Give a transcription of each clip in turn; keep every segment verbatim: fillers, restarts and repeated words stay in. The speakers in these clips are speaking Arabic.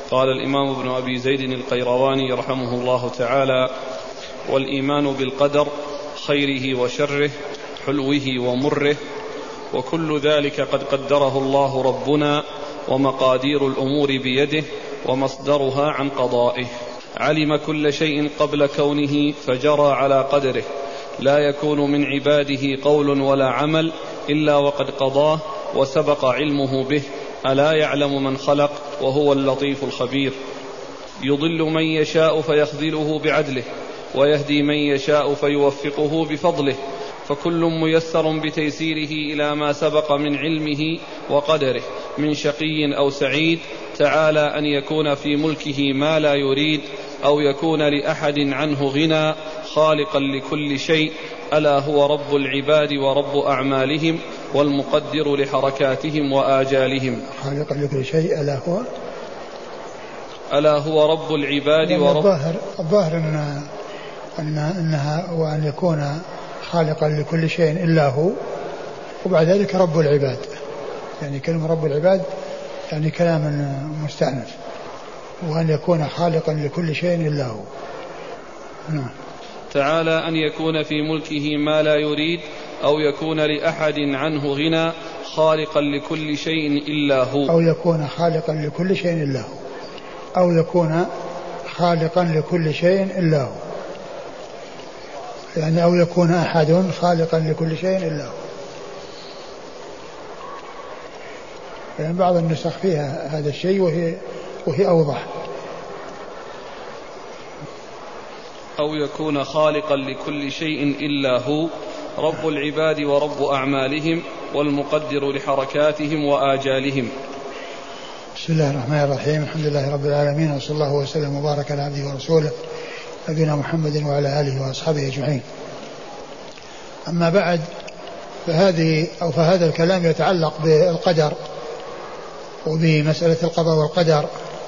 قال الإمام ابن أبي زيد القيرواني رحمه الله تعالى: والإيمان بالقدر خيره وشره حلوه ومره وكل ذلك قد قدره الله ربنا ومقادير الأمور بيده ومصدرها عن قضائه. علم كل شيء قبل كونه فجرى على قدره، لا يكون من عباده قول ولا عمل إلا وقد قضاه وسبق علمه به. ألا يعلم من خلق وهو اللطيف الخبير. يضل من يشاء فيخذله بعدله ويهدي من يشاء فيوفقه بفضله، فكل ميسر بتيسيره إلى ما سبق من علمه وقدره من شقي أو سعيد. تعالى أن يكون في ملكه ما لا يريد أو يكون لأحد عنه غنى، خالقا لكل شيء. ألا هو رب العباد ورب أعمالهم والمقدر لحركاتهم وآجالهم. خالقا لكل شيء ألا هو ألا هو رب العباد ورب الظاهر الظاهر إن أن إنها وأن يكون خالقا لكل شيء إلا هو، وبعد ذلك رب العباد، يعني كلمة رب العباد يعني كلام مستأنف، وأن يكون خالقا لكل شيء إلا هو. نعم. تعالى أن يكون في ملكه ما لا يريد أو يكون لأحد عنه غنى، خالقا لكل شيء إلا هو. أو يكون خالقا لكل شيء إلا هو أو يكون خالقا لكل شيء إلا هو، يعني أو يكون أحد خالقا لكل شيء إلا هو. يعني بعض النسخ فيها هذا الشيء وهي, وهي أوضح. أو يكون خالقا لكل شيء إلا هو، رب العباد ورب أعمالهم والمقدر لحركاتهم وآجالهم. بسم الله الرحمن الرحيم. الحمد لله رب العالمين، وصلى الله وسلم وبارك على عبده ورسوله نبينا محمد وعلى آله وأصحابه أجمعين. أما بعد، فهذه أو فهذا الكلام يتعلق بالقدر وبمسألة القضاء والقدر.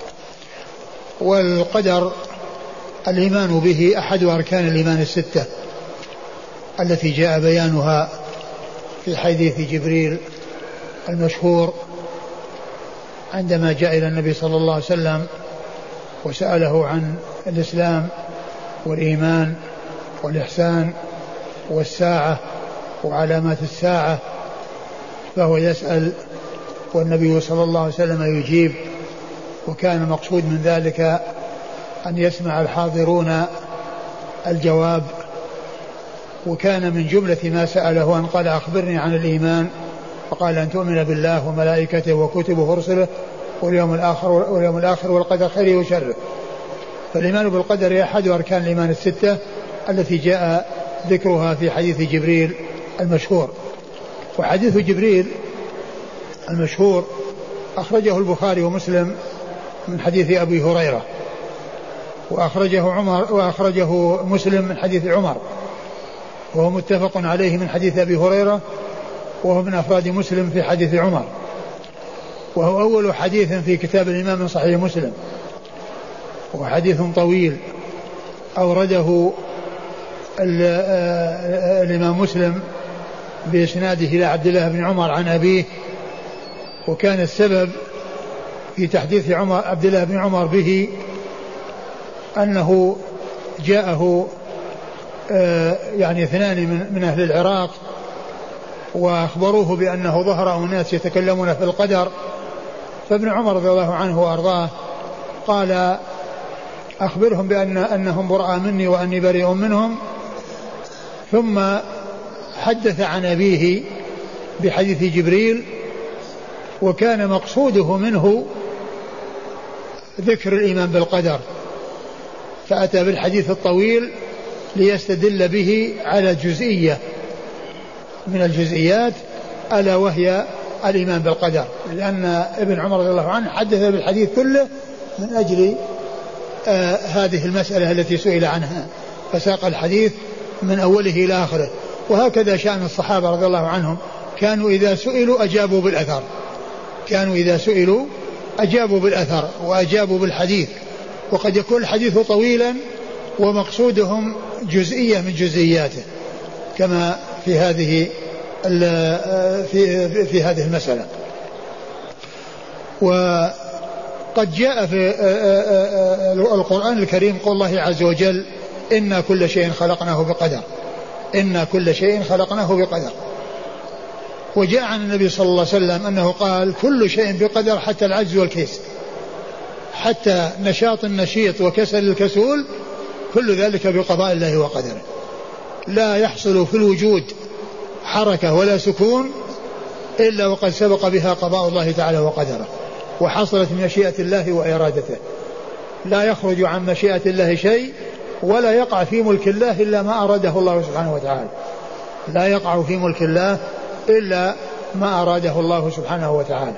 والقدر الإيمان به أحد أركان الإيمان الستة التي جاء بيانها في حديث جبريل المشهور عندما جاء إلى النبي صلى الله عليه وسلم وسأله عن الإسلام والإيمان والإحسان والساعة وعلامات الساعة، فهو يسأل والنبي صلى الله عليه وسلم يجيب. وكان المقصود من ذلك أن يسمع الحاضرون الجواب. وكان من جملة ما سأله أن قال: أخبرني عن الإيمان، فقال: أن تؤمن بالله وملائكته وكتبه ورسله واليوم الآخر واليوم الآخر والقدر خيره وشره. فالإيمان بالقدر أحد أركان الإيمان الستة التي جاء ذكرها في حديث جبريل المشهور. وحديث جبريل المشهور أخرجه البخاري ومسلم من حديث أبي هريرة، وأخرجه عمر وأخرجه مسلم من حديث عمر، وهو متفق عليه من حديث أبي هريرة، وهو من أفراد مسلم في حديث عمر، وهو أول حديث في كتاب الإمام من صحيح مسلم، وحديث طويل أورده الإمام مسلم بإسناده إلى عبد الله بن عمر عن أبيه. وكان السبب في تحديث عمر عبد الله بن عمر به أنه جاءه يعني اثنان من أهل العراق وأخبروه بأنه ظهر أناس يتكلمون في القدر، فابن عمر رضي الله عنه وأرضاه قال: أخبرهم بأن أنهم براء مني وأني بريء منهم. ثم حدث عن أبيه بحديث جبريل، وكان مقصوده منه ذكر الإيمان بالقدر، فأتى بالحديث الطويل ليستدل به على جزئية من الجزئيات ألا وهي الإيمان بالقدر، لأن ابن عمر رضي الله عنه حدث بالحديث كله من أجل آه هذه المسألة التي سئل عنها، فساق الحديث من أوله إلى آخره. وهكذا شأن الصحابة رضي الله عنهم، كانوا إذا سئلوا أجابوا بالأثر كانوا إذا سئلوا أجابوا بالأثر وأجابوا بالحديث. وقد يكون الحديث طويلا ومقصودهم جزئية من جزئياته، كما في هذه في في هذه المسألة. قد جاء في القرآن الكريم قول الله عز وجل إنا كل شيء خلقناه بقدر، إنا كل شيء خلقناه بقدر. وجاء عن النبي صلى الله عليه وسلم أنه قال كل شيء بقدر حتى العجز والكيس، حتى نشاط النشيط وكسل الكسول، كل ذلك بقضاء الله وقدره. لا يحصل في الوجود حركة ولا سكون إلا وقد سبق بها قضاء الله تعالى وقدره، وحصلت من مشيئة الله وإرادته. لا يخرج عن مشيئة الله شيء، ولا يقع في ملك الله إلا ما أراده الله سبحانه وتعالى. لا يقع في ملك الله إلا ما أراده الله سبحانه وتعالى.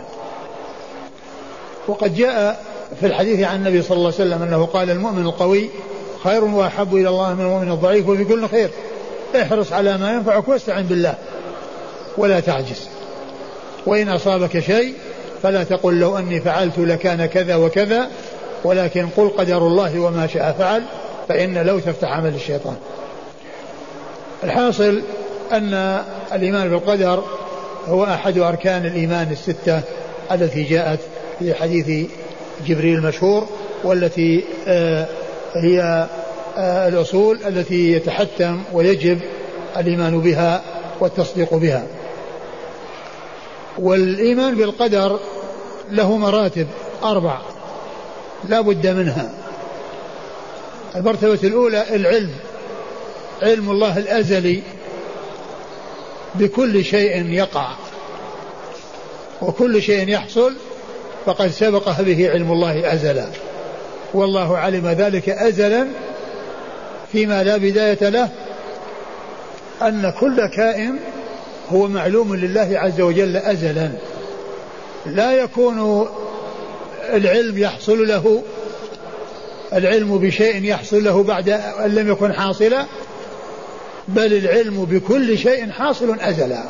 وقد جاء في الحديث عن النبي صلى الله عليه وسلم أنه قال المؤمن القوي خير وأحب إلى الله من المؤمن الضعيف، وفي كل خير. احرص على ما ينفعك واستعن بالله ولا تعجز. وإن أصابك شيء فلا تقل لو أني فعلت لكان كذا وكذا، ولكن قل قدر الله وما شاء فعل، فإن لو تفتح عمل الشيطان. الحاصل أن الإيمان بالقدر هو أحد أركان الإيمان الستة التي جاءت في حديث جبريل المشهور، والتي آه هي آه الأصول التي يتحتم ويجب الإيمان بها والتصديق بها. والإيمان بالقدر له مراتب أربع لا بد منها. المرتبة الأولى العلم، علم الله الأزلي بكل شيء يقع وكل شيء يحصل، فقد سبقه به علم الله أزلا، والله علم ذلك أزلا فيما لا بداية له، أن كل كائن هو معلوم لله عز وجل أزلا. لا يكون العلم يحصل له العلم بشيء يحصل له بعد أن لم يكن حاصلا، بل العلم بكل شيء حاصل أزلا.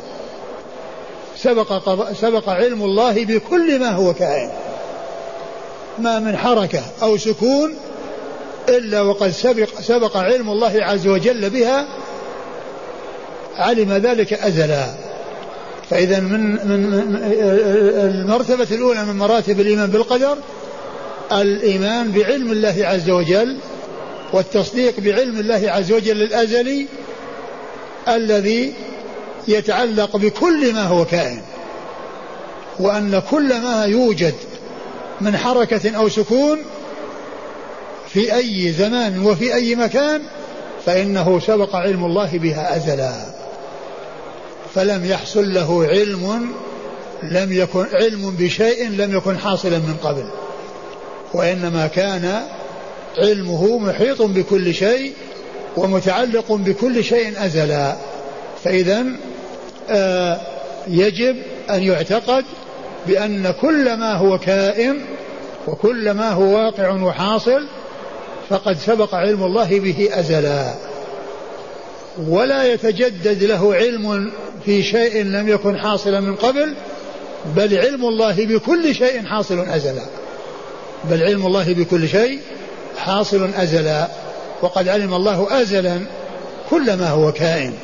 سبق, سبق علم الله بكل ما هو كائن، ما من حركة أو سكون إلا وقد سبق, سبق علم الله عز وجل بها، علم ذلك أزلا. فإذا من, من المرتبة الأولى من مراتب الإيمان بالقدر الإيمان بعلم الله عز وجل، والتصديق بعلم الله عز وجل الأزلي الذي يتعلق بكل ما هو كائن، وأن كل ما يوجد من حركة أو سكون في أي زمان وفي أي مكان فإنه سبق علم الله بها أزلا، فلم يحصل له علم لم يكن علم بشيء لم يكن حاصلا من قبل، وإنما كان علمه محيط بكل شيء ومتعلق بكل شيء أزلا. فإذا آه يجب أن يعتقد بأن كل ما هو كائن وكل ما هو واقع وحاصل فقد سبق علم الله به أزلا، ولا يتجدد له علم في شيء لم يكن حاصلا من قبل، بل علم الله بكل شيء حاصل أزلا بل علم الله بكل شيء حاصل أزلا وقد علم الله أزلا كل ما هو كائن.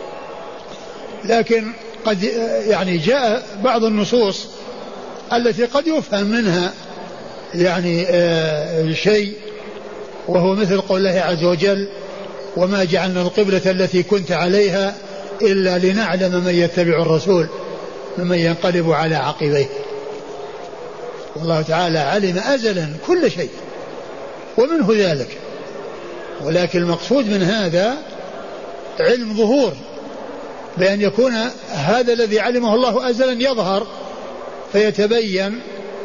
لكن قد يعني جاء بعض النصوص التي قد يفهم منها يعني آه شيء، وهو مثل قول الله عز وجل وما جعلنا القبلة التي كنت عليها إلا لنعلم من يتبع الرسول ممن ينقلب على عقبيه. والله تعالى علم أزلا كل شيء ومنه ذلك، ولكن المقصود من هذا علم ظهور، بأن يكون هذا الذي علمه الله أزلا يظهر فيتبين،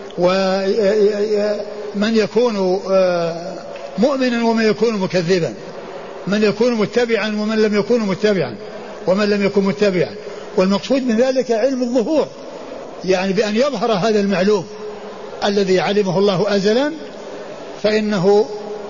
ومن يكون مؤمنا ومن يكون مكذبا، من يكون متبعا ومن لم يكن متبعا ومن لم يكن متبعا. والمقصود من ذلك علم الظهور، يعني بأن يظهر هذا المعلوم الذي علمه الله أزلا، فإنه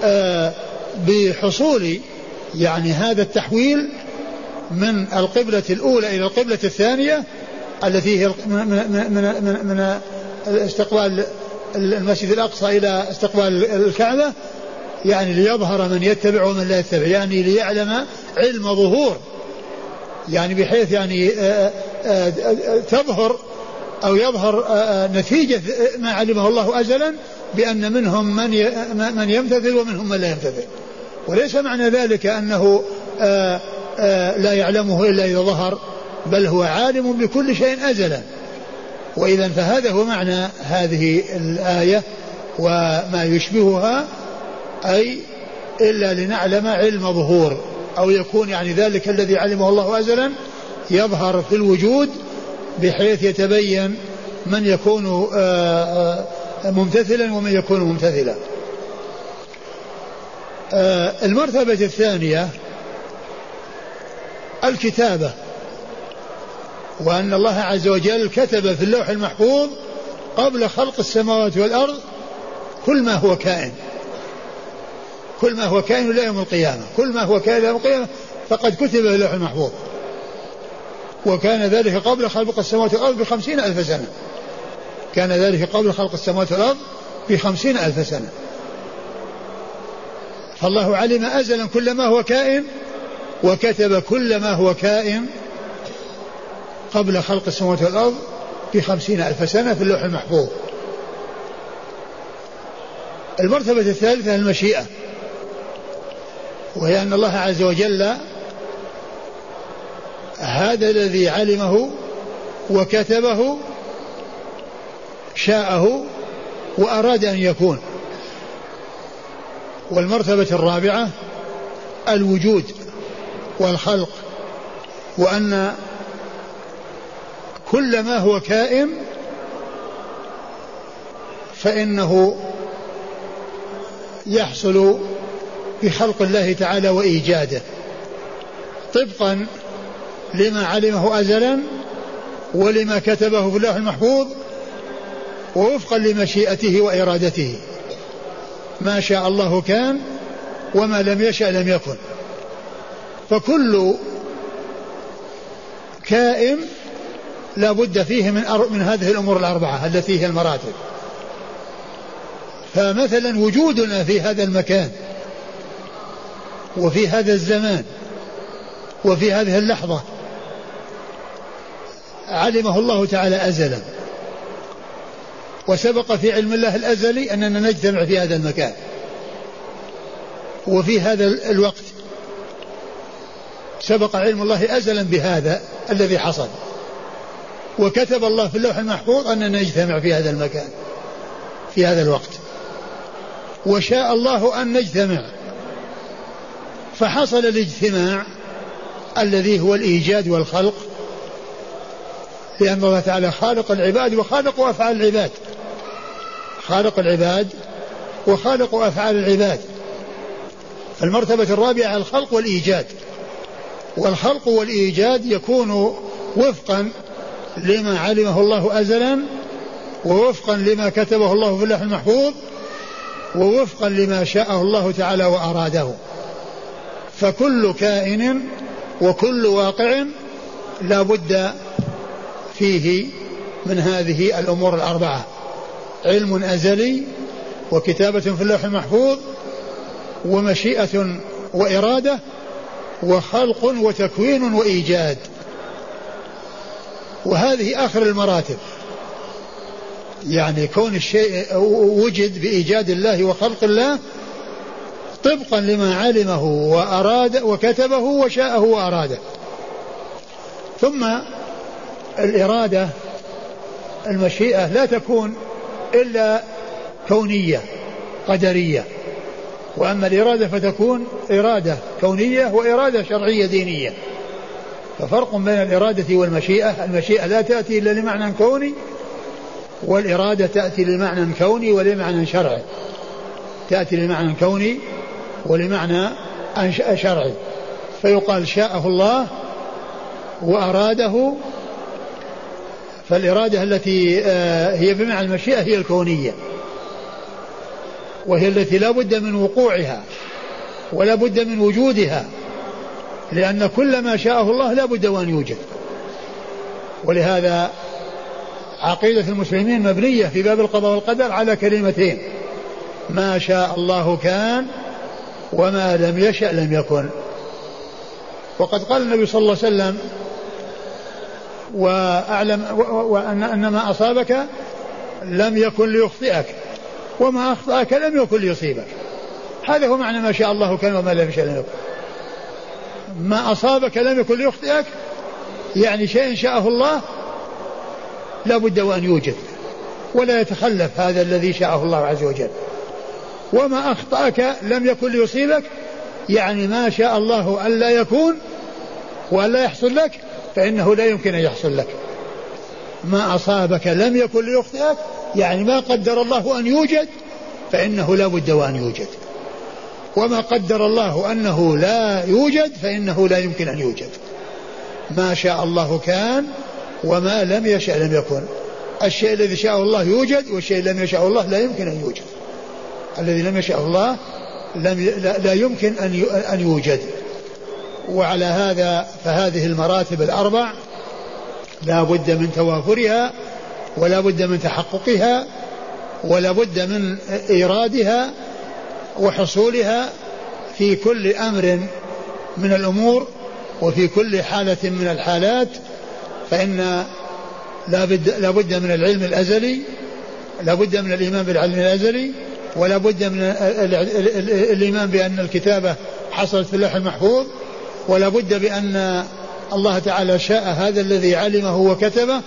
بحصول يعني هذا التحويل من القبلة الأولى إلى القبلة الثانية التي هي من, من, من, من استقبال المسجد الأقصى إلى استقبال الكعبة، يعني ليظهر من يتبع ومن لا يتبع، يعني ليعلم علم ظهور، يعني بحيث يعني تظهر أو يظهر نتيجة ما علمه الله أزلا بأن منهم من من يمتثل ومنهم من لا يمتثل. وليس معنى ذلك أنه آآ آآ لا يعلمه إلا إذا ظهر، بل هو عالم بكل شيء أزلا. وإذا فهذا هو معنى هذه الآية وما يشبهها، أي إلا لنعلم علم ظهور، أو يكون يعني ذلك الذي علمه الله أزلا يظهر في الوجود بحيث يتبين من يكون ممتثلا ومن يكون ممتثلا. المرتبة الثانية الكتابة، وأن الله عز وجل كتب في اللوح المحفوظ قبل خلق السماوات والأرض كل ما هو كائن، كل ما هو كائن إلى يوم القيامة، كل ما هو كائن إلى يوم القيامة فقد كتب في اللوح المحفوظ. وكان ذلك قبل خلق السماوات والأرض بخمسين ألف سنة، كان ذلك قبل خلق السماوات والأرض بخمسين ألف سنة. فالله علم أزلا كل ما هو كائن، وكتب كل ما هو كائن قبل خلق السماوات والأرض بخمسين ألف سنة في اللوح المحفوظ. المرتبة الثالثة المشيئة، وهي أن الله عز وجل هذا الذي علمه وكتبه شاءه وأراد أن يكون. والمرتبة الرابعة الوجود والخلق، وأن كل ما هو كائن فإنه يحصل بخلق الله تعالى وإيجاده طبقا لما علمه أزلا ولما كتبه في اللوح المحفوظ ووفقا لمشيئته وإرادته. ما شاء الله كان وما لم يشأ لم يكن. فكل كائن لا بد فيه من, من هذه الأمور الأربعة التي هي المراتب. فمثلا وجودنا في هذا المكان وفي هذا الزمان وفي هذه اللحظة علمه الله تعالى أزلا، وسبق في علم الله الأزلي أننا نجتمع في هذا المكان وفي هذا الوقت، سبق علم الله أزلا بهذا الذي حصل، وكتب الله في اللوح المحفوظ أننا نجتمع في هذا المكان في هذا الوقت، وشاء الله أن نجتمع فحصل الاجتماع الذي هو الإيجاد والخلق، لأن الله تعالى خالق العباد وخالق أفعال العباد، خالق العباد وخالق أفعال العباد. المرتبة الرابعة الخلق والإيجاد، والخلق والإيجاد يكون وفقا لما علمه الله أزلا ووفقا لما كتبه الله في اللوح المحفوظ ووفقا لما شاءه الله تعالى وأراده. فكل كائن وكل واقع لا بد فيه من هذه الأمور الأربعة: علم أزلي، وكتابة في اللوح المحفوظ، ومشيئة وإرادة، وخلق وتكوين وإيجاد. وهذه آخر المراتب، يعني كون الشيء وجد بإيجاد الله وخلق الله طبقا لما علمه وأراد وكتبه وشاءه وأراده. ثم الإرادة المشيئة لا تكون إلا كونية قدرية، وأما الإرادة فتكون إرادة كونية وإرادة شرعية دينية. ففرق بين الإرادة والمشيئة: المشيئة لا تأتي إلا لمعنى كوني، والإرادة تأتي لمعنى كوني ولمعنى شرعي، تأتي لمعنى كوني ولمعنى شرعي. فيقال شاءه الله وأراده. فالإرادة التي هي بمعنى المشيئة هي الكونية، وهي التي لا بد من وقوعها ولا بد من وجودها، لأن كل ما شاءه الله لا بد وأن يوجد. ولهذا عقيدة المسلمين مبنية في باب القضاء والقدر على كلمتين: ما شاء الله كان وما لم يشأ لم يكن. وقد قال النبي صلى الله عليه وسلم: وأعلم وأن ما أصابك لم يكن ليخطئك وما أخطأك لم يكن ليصيبك. هذا هو معنى ما شاء الله كان وما لم يشاء لم يكن. ما أصابك لم يكن ليخطئك، يعني شيء شاءه الله لا بد وأن يوجد ولا يتخلف هذا الذي شاءه الله عز وجل. وما أخطأك لم يكن ليصيبك، يعني ما شاء الله أن لا يكون وأن لا يحصل لك فإنه لا يمكن أن يحصل لك. ما أصابك لم يكن ليخطئك، يعني ما قدر الله أن يوجد فإنه لا بد وأن يوجد، وما قدر الله أنه لا يوجد فإنه لا يمكن أن يوجد. ما شاء الله كان وما لم يشاء لم يكن. الشيء الذي شاء الله يوجد، والشيء الذي لم يشاء الله لا يمكن أن يوجد. الذي لم يشاء الله لم ي... لا... لا يمكن أن ي... أن يوجد. وعلى هذا فهذه المراتب الأربع لا بد من توافرها ولا بد من تحققها ولا بد من إيرادها وحصولها في كل أمر من الأمور وفي كل حالة من الحالات. فإن لا بد, لا بد من العلم الأزلي، لا بد من الإيمان بالعلم الأزلي، ولا بد من الإيمان بأن الكتابة حصلت في اللوح المحفوظ، ولا بد بأن الله تعالى شاء هذا الذي علمه وكتبه.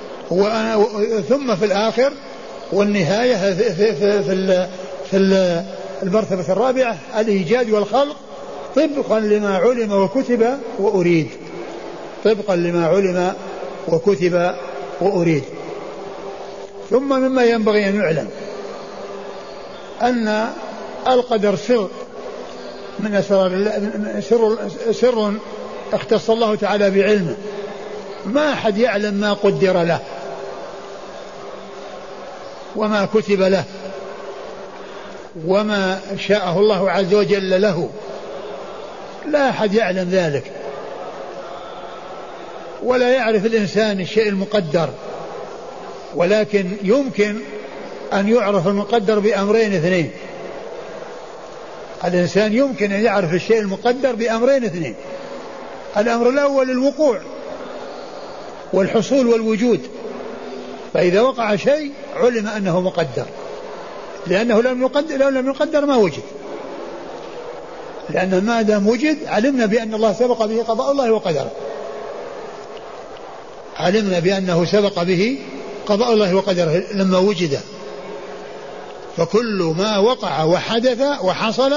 ثم في الآخر والنهاية في, في, في, في المرتبة الرابعة الإيجاد والخلق طبقا لما علم وكتب وأريد، طبقا لما علم وكتب وأريد. ثم مما ينبغي أن يعلم أن القدر سر من أسرار سر, سر اختص الله تعالى بعلمه، ما أحد يعلم ما قدر له وما كتب له وما شاءه الله عز وجل له، لا أحد يعلم ذلك. ولا يعرف الإنسان الشيء المقدر، ولكن يمكن أن يعرف المقدر بأمرين اثنين. الإنسان يمكن أن يعرف الشيء المقدر بأمرين اثنين. الأمر الأول الوقوع والحصول والوجود، فإذا وقع شيء علم أنه مقدر، لأنه لم يقدر, لو لم يقدر ما وجد، لأنه ما دام وجد علمنا بأن الله سبق به قضاء الله وقدره، علمنا بأنه سبق به قضاء الله وقدره لما وجد. فكل ما وقع وحدث وحصل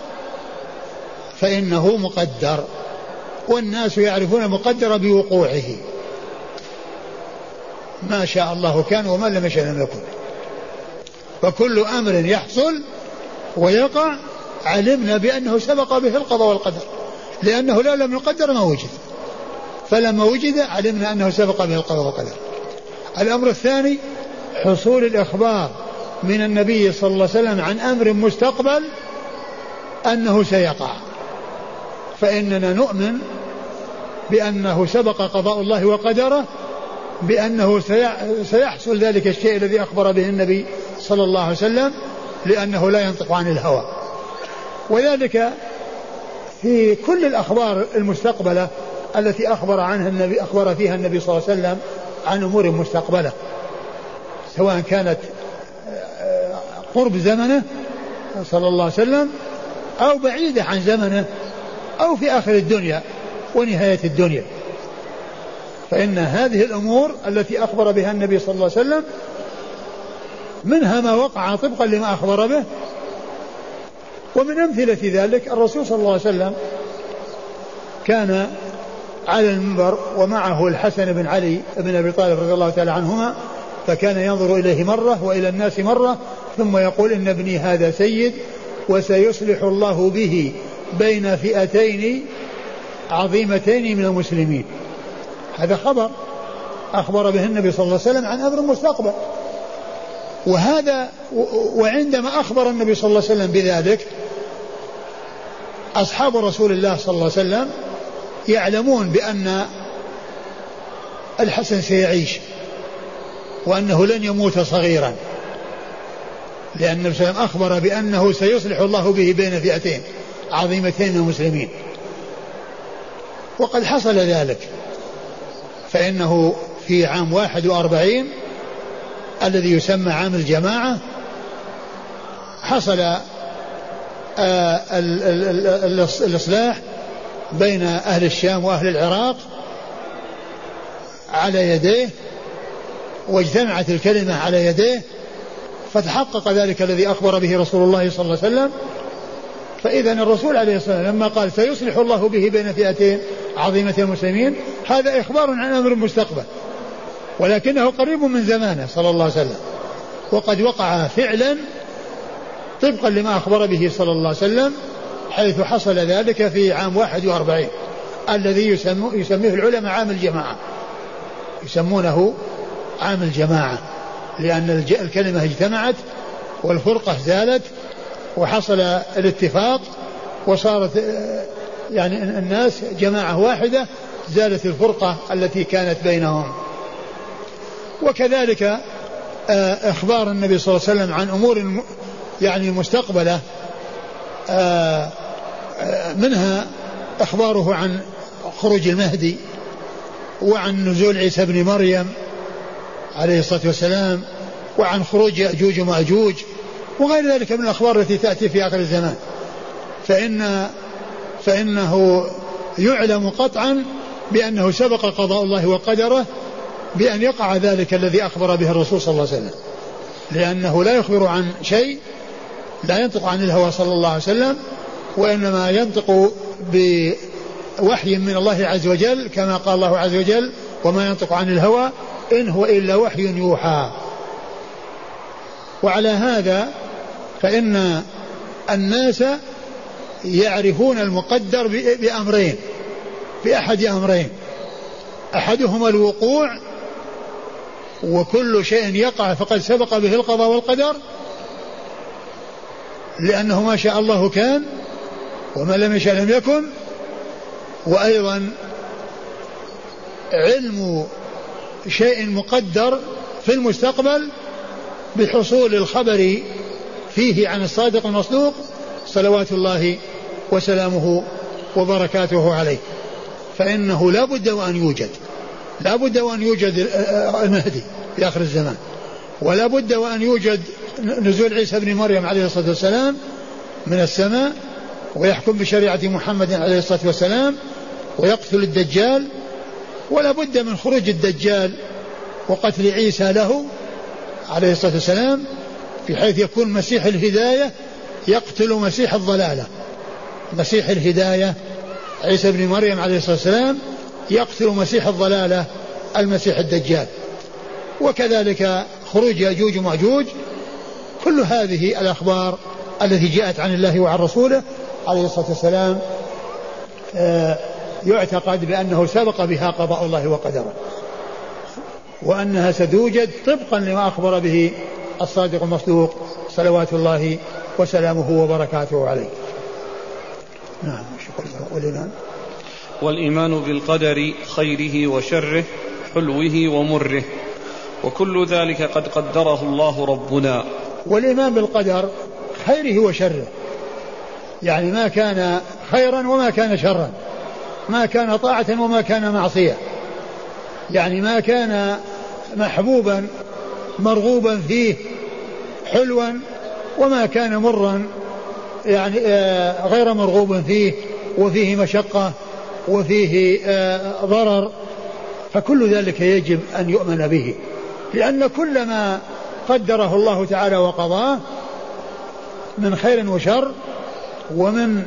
فإنه مقدر، والناس يعرفون المقدر بوقوعه. ما شاء الله كان وما لم يشاء لم يكن. فكل أمر يحصل ويقع علمنا بأنه سبق به القضاء والقدر، لأنه لو لم يقدر ما وجد، فلما وجد علمنا أنه سبق به القضاء والقدر. الأمر الثاني حصول الإخبار من النبي صلى الله عليه وسلم عن أمر مستقبل أنه سيقع، فإننا نؤمن بأنه سبق قضاء الله وقدره، بأنه سيحصل ذلك الشيء الذي أخبر به النبي صلى الله عليه وسلم، لأنه لا ينطق عن الهوى. وذلك في كل الأخبار المستقبلة التي أخبر عنها النبي أخبر فيها النبي صلى الله عليه وسلم عن أمور مستقبلة، سواء كانت قرب زمنه صلى الله عليه وسلم أو بعيدة عن زمنه أو في آخر الدنيا ونهاية الدنيا. فإن هذه الأمور التي أخبر بها النبي صلى الله عليه وسلم منها ما وقع طبقا لما أخبر به. ومن أمثلة ذلك الرسول صلى الله عليه وسلم كان على المنبر ومعه الحسن بن علي بن أبي طالب رضي الله تعالى عنهما، فكان ينظر إليه مرة وإلى الناس مرة ثم يقول إن ابني هذا سيد وسيصلح الله به بين فئتين عظيمتين من المسلمين. هذا خبر أخبر به النبي صلى الله عليه وسلم عن أمر مستقبل. وهذا وعندما أخبر النبي صلى الله عليه وسلم بذلك أصحاب رسول الله صلى الله عليه وسلم يعلمون بأن الحسن سيعيش وأنه لن يموت صغيرا، لأن النبي صلى الله عليه وسلم أخبر بأنه سيصلح الله به بين فئتين عظيمتين من المسلمين، وقد حصل ذلك. فإنه في عام واحد وأربعين الذي يسمى عام الجماعة حصل الإصلاح بين أهل الشام وأهل العراق على يديه، واجتمعت الكلمة على يديه، فتحقق ذلك الذي أخبر به رسول الله صلى الله عليه وسلم. فإذا الرسول عليه الصلاة والسلام لما قال سيصلح الله به بين فئتين عظيمة المسلمين، هذا إخبار عن أمر المستقبل، ولكنه قريب من زمانه صلى الله عليه وسلم، وقد وقع فعلا طبقا لما أخبر به صلى الله عليه وسلم، حيث حصل ذلك في عام واحد وأربعين الذي يسميه العلماء عام الجماعة، يسمونه عام الجماعة، لأن الكلمة اجتمعت والفرقة زالت وحصل الاتفاق وصارت يعني الناس جماعة واحدة، زالت الفرقة التي كانت بينهم. وكذلك إخبار النبي صلى الله عليه وسلم عن أمور يعني مستقبلة، منها إخباره عن خروج المهدي، وعن نزول عيسى بن مريم عليه الصلاة والسلام، وعن خروج يأجوج ومأجوج، وغير ذلك من الأخبار التي تأتي في آخر الزمان. فإن فإنه يعلم قطعا بأنه سبق قضاء الله وقدره بأن يقع ذلك الذي أخبر به الرسول صلى الله عليه وسلم، لأنه لا يخبر عن شيء، لا ينطق عن الهوى صلى الله عليه وسلم، وإنما ينطق بوحي من الله عز وجل، كما قال الله عز وجل وما ينطق عن الهوى إن هو إلا وحي يوحى. وعلى هذا فإن الناس يعرفون المقدر بأمرين، بأحد أمرين، أحدهما الوقوع، وكل شيء يقع فقد سبق به القضاء والقدر، لأنه ما شاء الله كان وما لم يشاء لم يكن. وأيضا علم شيء مقدر في المستقبل بحصول الخبر فيه عن الصادق المصدوق صلوات الله وسلامه وبركاته عليه. فإنه لا بد وأن يوجد لا بد وأن يوجد المهدي في آخر الزمان، ولا بد وأن يوجد نزول عيسى بن مريم عليه الصلاة والسلام من السماء ويحكم بشريعة محمد عليه الصلاة والسلام ويقتل الدجال، ولا بد من خروج الدجال وقتل عيسى له عليه الصلاة والسلام، بحيث يكون مسيح الهداية يقتل مسيح الضلالة. مسيح الهداية عيسى بن مريم عليه الصلاة والسلام يقتل مسيح الضلالة المسيح الدجال. وكذلك خروج يأجوج ومأجوج. كل هذه الأخبار التي جاءت عن الله وعن رسوله عليه الصلاة والسلام يعتقد بأنه سبق بها قضاء الله وقدره، وأنها ستوجد طبقا لما أخبر به الصادق المصدوق صلوات الله وسلامه وبركاته عليه. نعم. والإيمان والإيمان بالقدر خيره وشره حلوه ومره، وكل ذلك قد قدره الله ربنا. والإيمان بالقدر خيره وشره، يعني ما كان خيرا وما كان شرا، ما كان طاعة وما كان معصية، يعني ما كان محبوبا مرغوبا فيه حلوا وما كان مرا يعني غير مرغوب فيه وفيه مشقة وفيه ضرر، فكل ذلك يجب أن يؤمن به، لأن كل ما قدره الله تعالى وقضاه من خير وشر، ومن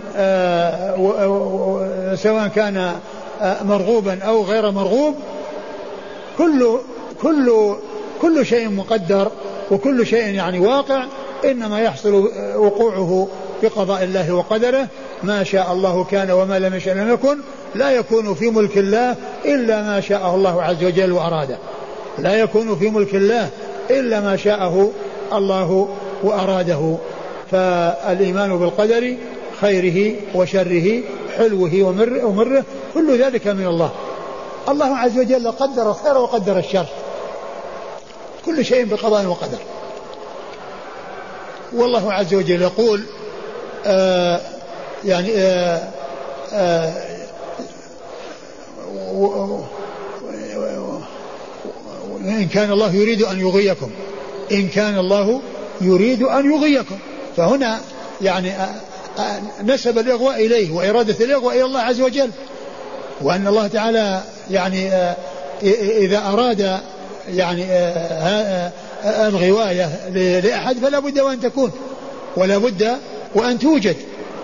سواء كان مرغوبا أو غير مرغوب، كل كل كل شيء مقدر، وكل شيء يعني واقع، إنما يحصل وقوعه بقضاء الله وقدره. ما شاء الله كان وما لم يشاء لم يكن. لا يكون في ملك الله إلا ما شاءه الله عز وجل وأراده، لا يكون في ملك الله إلا ما شاءه الله وأراده. فالإيمان بالقدر خيره وشره حلوه ومره, ومره كل ذلك من الله. الله عز وجل قدر الخير وقدر الشر، كل شيء بقضاء وقدر. والله عز وجل يقول آه يعني آه آه إن كان الله يريد أن يغيكم إن كان الله يريد أن يغيكم فهنا يعني نسب الإغواء إليه وإرادة الإغواء إلى الله عز وجل، وأن الله تعالى يعني إذا أراد يعني الغواية لأحد فلا بد وأن تكون ولا بد وأن توجد،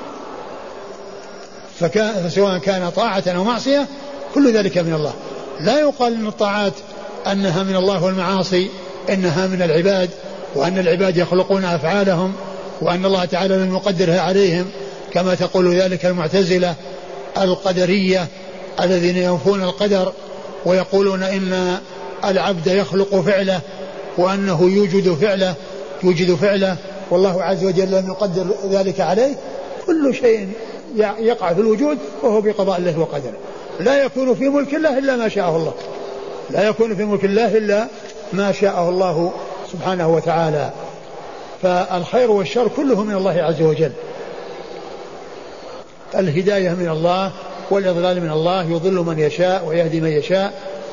فسواء كان طاعة أو معصية كل ذلك من الله. لا يقال أن الطاعات أنها من الله والمعاصي إنها من العباد، وأن العباد يخلقون أفعالهم وأن الله تعالى لم يقدرها عليهم كما تقول ذلك المعتزلة القدرية الذين ينفون القدر ويقولون إن العبد يخلق فعله وأنه يوجد فعله يوجد فعله والله عز وجل لم يقدر ذلك عليه. كل شيء يقع في الوجود وهو بقضاء الله وقدره، لا يكون في ملك الله إلا ما شاءه الله، لا يكون في ملك الله إلا ما شاءه الله سبحانه وتعالى. فالخير والشر كله من الله عز وجل، الهداية من الله والإضلال من الله، يضل من يشاء ويهدي من يشاء،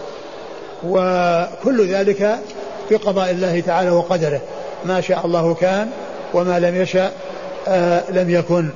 وكل ذلك بقضاء الله تعالى وقدره، ما شاء الله كان وما لم يشاء آه لم يكن.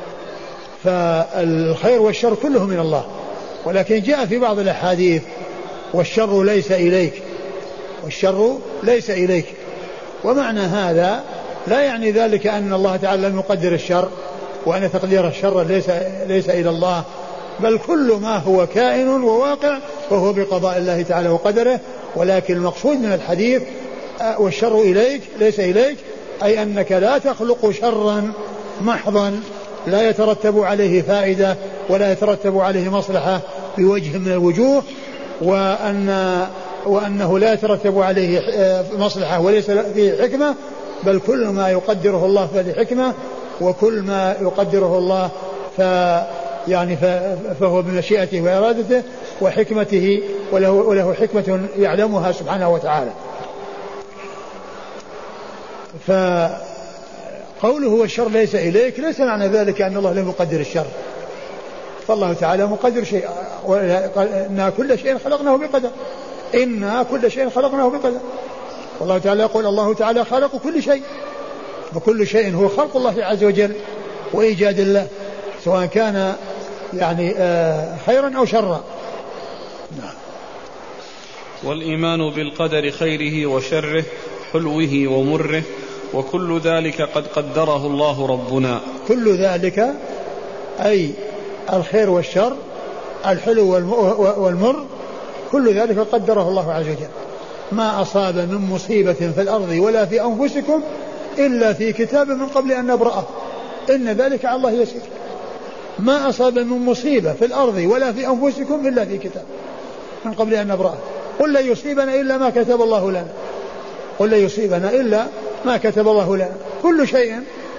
فالخير والشر كله من الله، ولكن جاء في بعض الأحاديث والشر ليس إليك، والشر ليس إليك، ومعنى هذا لا يعني ذلك أن الله تعالى لم يقدر الشر وأن تقدير الشر ليس, ليس إلى الله، بل كل ما هو كائن وواقع فهو بقضاء الله تعالى وقدره. ولكن المقصود من الحديث والشر إليك ليس إليك، أي أنك لا تخلق شرا محضا لا يترتب عليه فائدة ولا يترتب عليه مصلحة بوجه من الوجوه، وأن وأنه لا يترتب عليه مصلحة وليس فيه حكمة، بل كل ما يقدره الله فهذه حكمة، وكل ما يقدره الله ف يعني فهو بمشيئته وإرادته وحكمته، وله, وله حكمة يعلمها سبحانه وتعالى. فقوله والشر ليس إليك ليس معنى ذلك أن الله لم يقدر الشر، فالله تعالى مقدر شيء، إنا كل شيء خلقناه بقدر، إنا كل شيء خلقناه بقدر. والله تعالى يقول الله تعالى خالق كل شيء، وكل شيء هو خلق الله عز وجل وإيجاد الله، سواء كان يعني خيرا أو شرا. نعم. والإيمان بالقدر خيره وشره حلوه ومره وكل ذلك قد قدره الله ربنا. كل ذلك أي الخير والشر الحلو والمر كل ذلك قدره الله عز وجل. ما أصاب من مصيبة في الأرض ولا في أنفسكم إلا في كتاب من قبل أن نبرأه إن ذلك على الله يسير. ما أصاب من مصيبة في الأرض ولا في أنفسكم إلا في كتاب من قبل أن نبرأه. قل لا يصيبنا إلا ما كتب الله لنا، قل لا يصيبنا إلا ما كتب الله لنا. كل شيء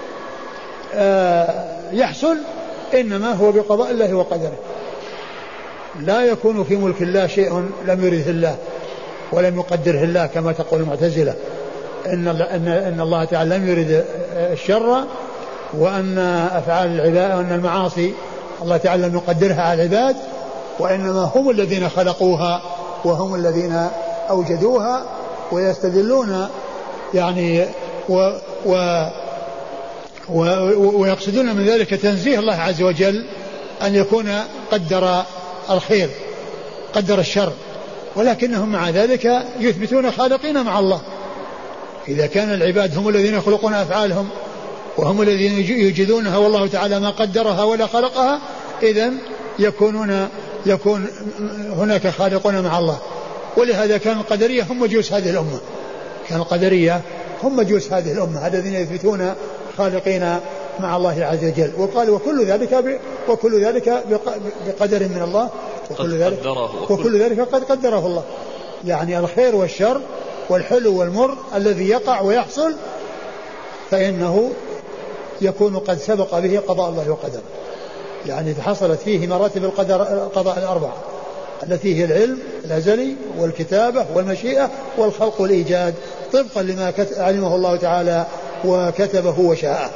آه يحصل إنما هو بقضاء الله وقدره، لا يكون في ملك الله شيء لم يرده الله ولم يقدره الله كما تقول المعتزلة إن, إن الله تعالى لم يرد الشر، وأن أفعال العباد وأن المعاصي الله تعالى لم يقدرها على العباد، وإنما هم الذين خلقوها وهم الذين أوجدوها. ويستدلون يعني و و و ويقصدون من ذلك تنزيه الله عز وجل أن يكون قدر الخير قدر الشر، ولكنهم مع ذلك يثبتون خالقين مع الله. إذا كان العباد هم الذين يخلقون أفعالهم وهم الذين يوجدونها والله تعالى ما قدرها ولا خلقها، إذن يكونون يكون هناك خالقون مع الله. ولهذا كان القدرية هم مجوس هذه الأمة، كان القدرية هم مجوس هذه الأمة الذين يثبتون خالقين مع الله عز وجل. وقال وكل ذلك ب... وكل ذلك بقدر من الله، وكل ذلك وكل ذلك قد قدره الله. يعني الخير والشر والحلو والمر الذي يقع ويحصل فإنه يكون قد سبق به قضاء الله وقدره. يعني حصلت فيه مراتب القدر القضاء الأربعة التي هي العلم الأزلي والكتابة والمشيئة والخلق والإيجاد طبقا لما علمه الله تعالى وكتبه وشاءه.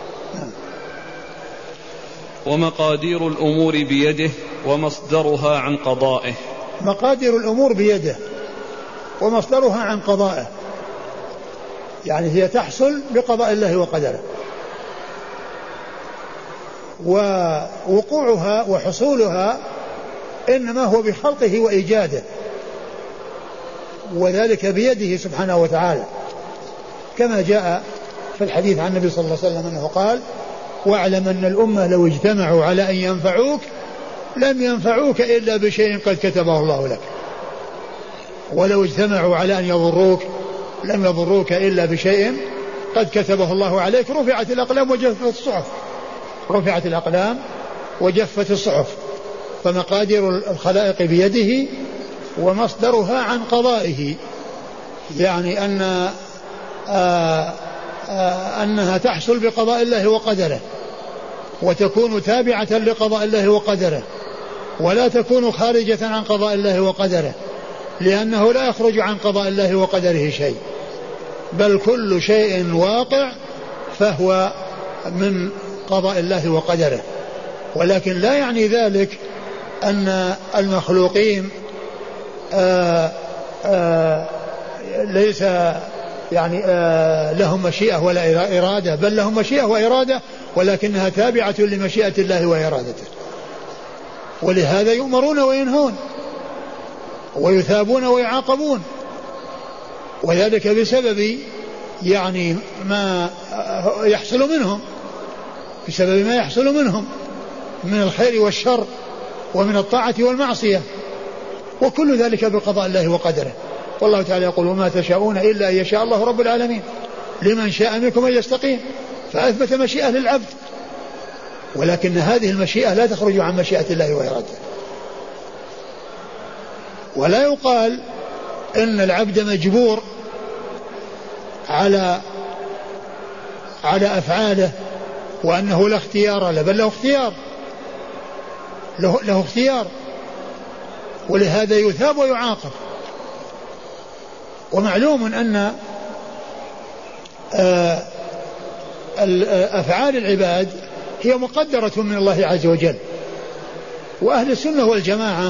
ومقادير الأمور بيده ومصدرها عن قضائه. مقادير الأمور بيده ومصدرها عن قضائه، يعني هي تحصل بقضاء الله وقدره. ووقوعها وحصولها إنما هو بخلقه وإيجاده، وذلك بيده سبحانه وتعالى، كما جاء في الحديث عن النبي صلى الله عليه وسلم أنه قال: واعلم أن الأمة لو اجتمعوا على أن ينفعوك لم ينفعوك إلا بشيء قد كتبه الله لك، ولو اجتمعوا على أن يضروك لم يضروك إلا بشيء قد كتبه الله عليك. رفعت الأقلام وجفت الصحف، رفعت الأقلام وجفت الصحف، فمقادير الخلائق بيده ومصدرها عن قضائه، يعني أن آآ آآ أنها تحصل بقضاء الله وقدره، وتكون تابعة لقضاء الله وقدره، ولا تكون خارجة عن قضاء الله وقدره، لأنه لا يخرج عن قضاء الله وقدره شيء، بل كل شيء واقع فهو من قضاء الله وقدره. ولكن لا يعني ذلك أن المخلوقين آآ آآ ليس يعني لهم مشيئة ولا إرادة، بل لهم مشيئة وإرادة، ولكنها تابعة لمشيئة الله وإرادته، ولهذا يؤمرون وينهون ويثابون ويعاقبون، وذلك بسبب يعني ما يحصل منهم، بسبب ما يحصل منهم من الخير والشر ومن الطاعة والمعصية، وكل ذلك بقضاء الله وقدره. والله تعالى يقول: وما تشاءون إلا أن يشاء الله رب العالمين لمن شاء منكم أن يستقيم، فأثبت مشيئة للعبد، ولكن هذه المشيئة لا تخرج عن مشيئة الله وإرادته. ولا يقال إن العبد مجبور على على أفعاله وأنه لا اختيار له، بل له اختيار، له, له اختيار، ولهذا يثاب ويعاقب. ومعلوم أن أفعال العباد هي مقدرة من الله عز وجل، وأهل السنة والجماعة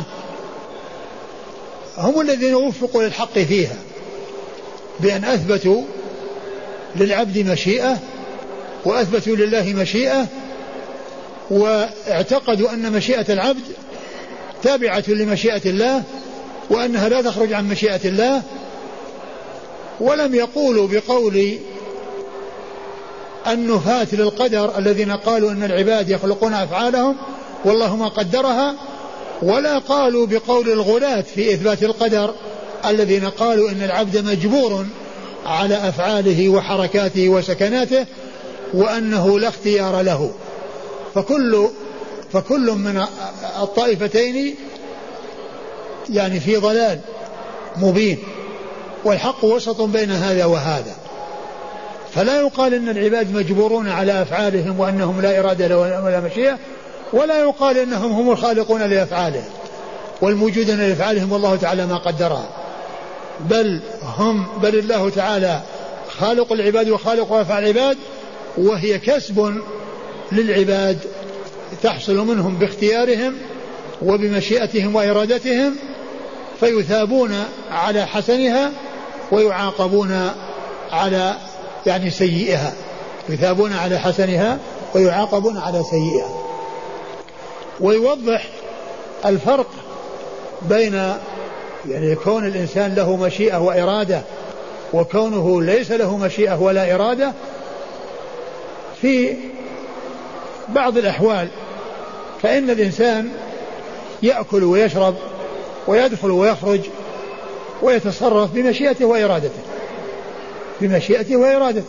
هم الذين وفقوا للحق فيها، بأن أثبتوا للعبد مشيئة وأثبتوا لله مشيئة، واعتقدوا أن مشيئة العبد تابعة لمشيئة الله وأنها لا تخرج عن مشيئة الله، ولم يقولوا بقول النفاة للقدر الذين قالوا أن العباد يخلقون أفعالهم والله ما قدرها، ولا قالوا بقول الغلاة في إثبات القدر الذين قالوا أن العبد مجبور على أفعاله وحركاته وسكناته وأنه لا اختيار له. فكل فكل من الطائفتين يعني في ضلال مبين، والحق وسط بين هذا وهذا. فلا يقال إن العباد مجبورون على أفعالهم وأنهم لا إرادة ولا مشيئة، ولا يقال إنهم هم الخالقون لأفعالهم والموجودون لأفعالهم والله تعالى ما قدرها، بل هم بل الله تعالى خالق العباد وخالق أفعال العباد، وهي كسب للعباد تحصل منهم باختيارهم وبمشيئتهم وإرادتهم، فيثابون على حسنها ويعاقبون على يعني سيئها، يثابون على حسنها ويعاقبون على سيئها. ويوضح الفرق بين يعني كون الإنسان له مشيئة وإرادة وكونه ليس له مشيئة ولا إرادة في بعض الأحوال. فإن الإنسان يأكل ويشرب ويدخل ويخرج ويتصرف بمشيئته وإرادته، بمشيئته وإرادته،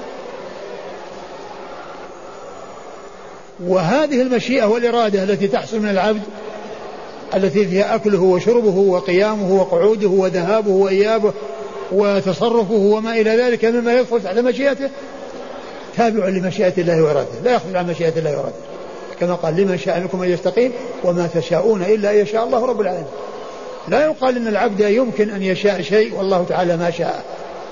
وهذه المشيئة والإرادة التي تحصل من العبد التي فيها أكله وشربه وقيامه وقعوده وذهابه وإيابه وتصرفه وما إلى ذلك مما يدخل تحت مشيئته تابع لمشيئة الله وإرادته، لا يخرج عن مشيئة الله وإرادته، كما قال: لمن شاء منكم أن يستقيم وما تشاءون إلا أن يشاء الله رب العالمين. لا يقال إن العبد يمكن أن يشاء شيء والله تعالى ما شاء.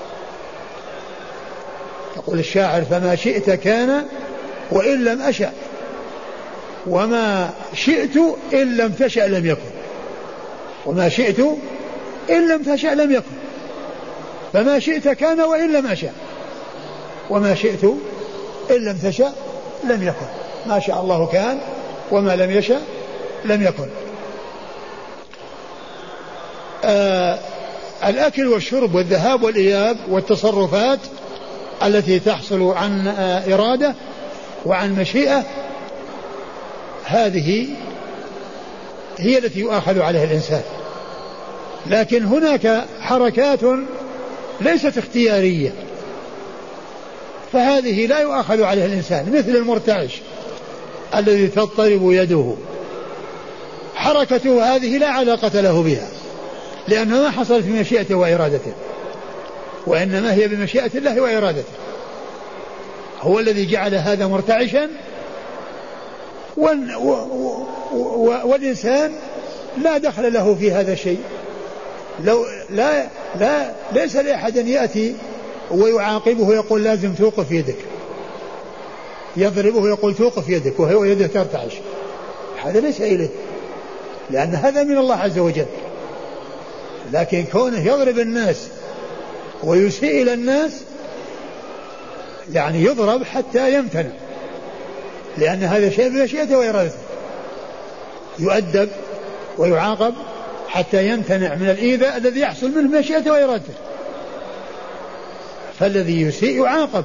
يقول الشاعر: فما شئت كان وإن لم أشأ، وما شئت إن لم تشأ لم يكن، وما شئت إن لم تشأ لم يكن، فما شئت كان وإن لم أشأ، وما شئت إن لم تشأ لم يكن. ما شاء الله كان وما لم يشأ لم يكن. آه الأكل والشرب والذهاب والإياب والتصرفات التي تحصل عن آه إرادة وعن مشيئة، هذه هي التي يؤاخذ عليها الإنسان. لكن هناك حركات ليست اختيارية، فهذه لا يؤاخذ عليها الإنسان، مثل المرتعش الذي تضطرب يده، حركته هذه لا علاقة له بها، لأنها ما حصلت بمشيئته وإرادته، وإنما هي بمشيئة الله وإرادته. هو الذي جعل هذا مرتعشا، والإنسان لا دخل له في هذا الشيء. لو لا لا ليس لأحد يأتي ويعاقبه يقول لازم توقف يدك، يضربه يقول توقف يدك وهو يده ترتعش، هذا ليس إليه، لأن هذا من الله عز وجل. لكن كونه يضرب الناس ويسيء إلى الناس، يعني يضرب حتى يمتنع، لأن هذا شيء بمشيئته وإرادته، يؤدب ويعاقب حتى يمتنع من الإيذاء الذي يحصل منه بمشيئته وإرادته. فالذي يسيء يعاقب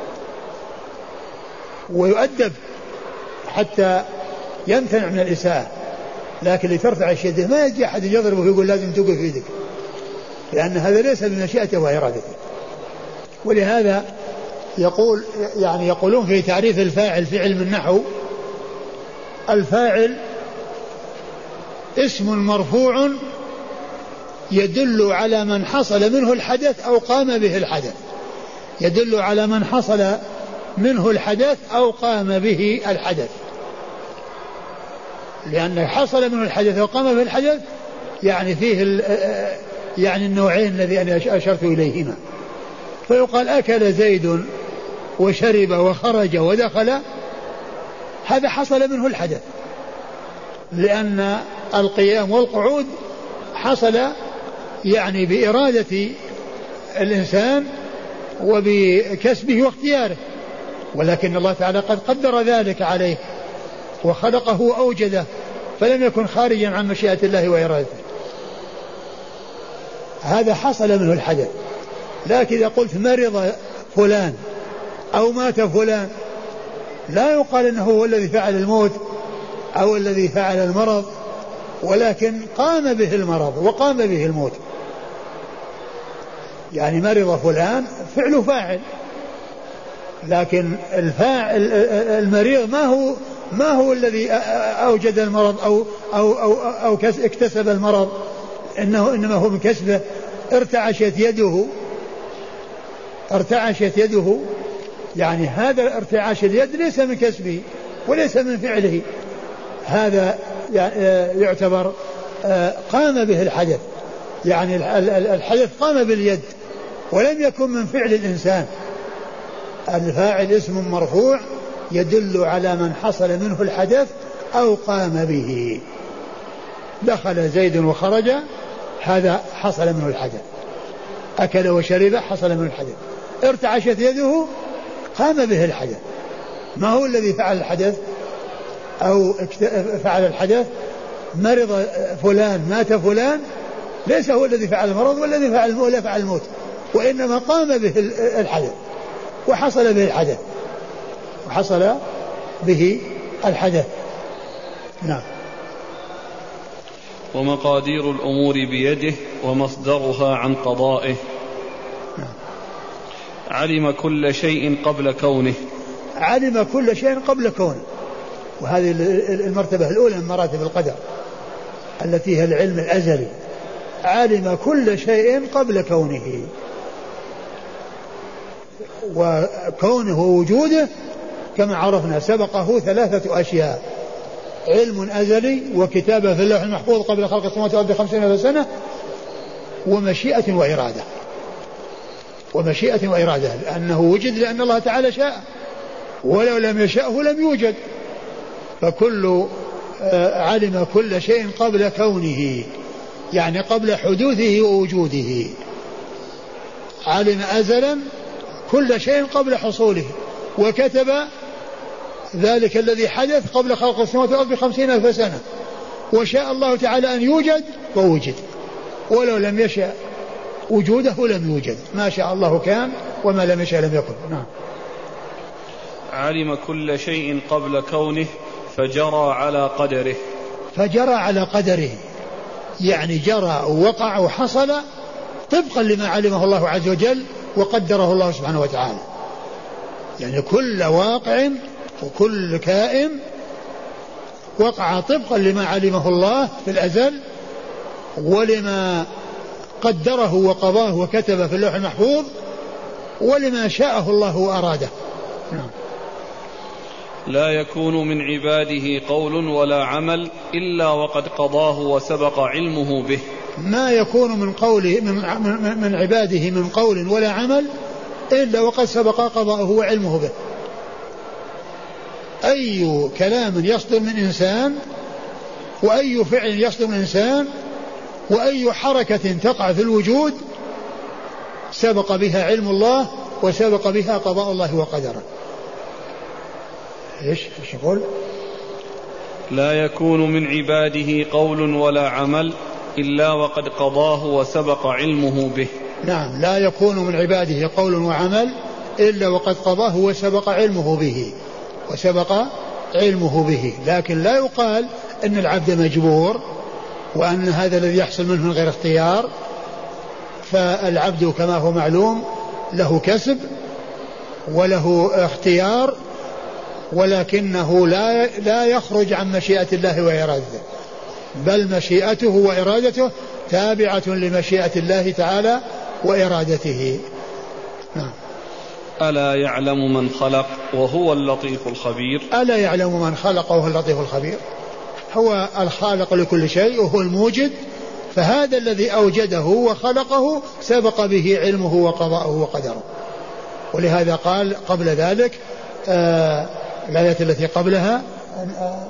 ويؤدب حتى يمتنع من الإساءة، لكن لترتعش يده ما يجي أحد يضربه ويقول لازم توقف يدك، لأن هذا ليس بمشيئته وإرادته. ولهذا يقول يعني يقولون في تعريف الفاعل في علم النحو: الفاعل اسم مرفوع يدل على من حصل منه الحدث أو قام به الحدث، يدل على من حصل منه الحدث أو قام به الحدث، لأن حصل منه الحدث أو قام به الحدث يعني فيه يعني النوعين الذي أنا أشرت إليهما. فيقال أكل زيد وشرب وخرج ودخل، هذا حصل منه الحدث، لأن القيام والقعود حصل يعني بإرادة الإنسان وبكسبه واختياره، ولكن الله تعالى قد قدر ذلك عليه وخلقه وأوجده، فلم يكن خارجا عن مشيئة الله وإرادته، هذا حصل منه الحدث. لكن إذا قلت مرض فلان أو مات فلان، لا يقال أنه هو الذي فعل الموت أو الذي فعل المرض، ولكن قام به المرض وقام به الموت. يعني مرض فلان فعله فاعل، لكن الفاعل المريض ما هو ما هو الذي أوجد المرض أو أو أو, أو اكتسب المرض، إنه إنما هو من كسبه. ارتعشت يده ارتعشت يده يعني هذا ارتعاش اليد ليس من كسبه وليس من فعله، هذا يعتبر قام به الحدث، يعني الحدث قام باليد ولم يكن من فعل الإنسان. الفاعل اسم مرفوع يدل على من حصل منه الحدث أو قام به. دخل زيد وخرج، هذا حصل منه الحدث. أكل وشرب حصل منه الحدث. ارتعشت يده قام به الحدث، ما هو الذي فعل الحدث أو فعل الحدث. مرض فلان مات فلان ليس هو الذي فعل المرض والذي فعل ولا فعل الموت، وإنما قام به الحدث وحصل به الحدث وحصل به الحدث. نعم. ومقادير الأمور بيده ومصدرها عن قضائه. نعم. علم كل شيء قبل كونه. علم كل شيء قبل كونه، وهذه المرتبة الأولى من مراتب القدر التي هي العلم الأزلي. علم كل شيء قبل كونه، وكونه وجوده كما عرفنا سبقه ثلاثة أشياء: علم أزلي، وكتابة في اللوح المحفوظ قبل خلق السماوات والأرض بخمسين ألف سنة، ومشيئة وإرادة. ومشيئة وإرادة لأنه وجد لأن الله تعالى شاء، ولو لم يشأه لم يوجد. فكل علم كل شيء قبل كونه، يعني قبل حدوثه ووجوده. علم أزلا كل شيء قبل حصوله، وكتب ذلك الذي حدث قبل خلق السماوات والأرض بخمسين ألف سنة، وشاء الله تعالى أن يوجد ووجد، ولو لم يشاء وجوده لم يوجد. ما شاء الله كان وما لم يشاء لم يكن. نعم. علم كل شيء قبل كونه فجرى على قدره. فجرى على قدره يعني جرى ووقع وحصل طبقا لما علمه الله عز وجل وقدره الله سبحانه وتعالى. يعني كل واقع وكل كائن وقع طبقا لما علمه الله في الأزل ولما قدره وقضاه وكتب في اللوح المحفوظ ولما شاءه الله وأراده. نعم. لا يكون من عباده قول ولا عمل إلا وقد قضاه وسبق علمه به. ما يكون من قوله من, من, من عباده من قول ولا عمل إلا وقد سبق قضاؤه وعلمه به. أي كلام يصدر من إنسان وأي فعل يصدر من إنسان وأي حركة تقع في الوجود سبق بها علم الله وسبق بها قضاء الله وقدره. إيش إيش يقول؟ لا يكون من عباده قول ولا عمل إلا وقد قضاه وسبق علمه به. نعم. لا يكون من عباده قول وعمل إلا وقد قضاه وسبق علمه به وسبق علمه به. لكن لا يقال أن العبد مجبور وأن هذا الذي يحصل منه من غير اختيار. فالعبد كما هو معلوم له كسب وله اختيار ولكنه لا لا يخرج عن مشيئة الله وإرادته، بل مشيئته وإرادته تابعة لمشيئة الله تعالى وإرادته. نعم. ألا يعلم من خلق وهو اللطيف الخبير. ألا يعلم من خلق وهو اللطيف الخبير. هو الخالق لكل شيء وهو الموجد، فهذا الذي أوجده وخلقه سبق به علمه وقضاءه وقدره. ولهذا قال قبل ذلك آه الآية التي قبلها آه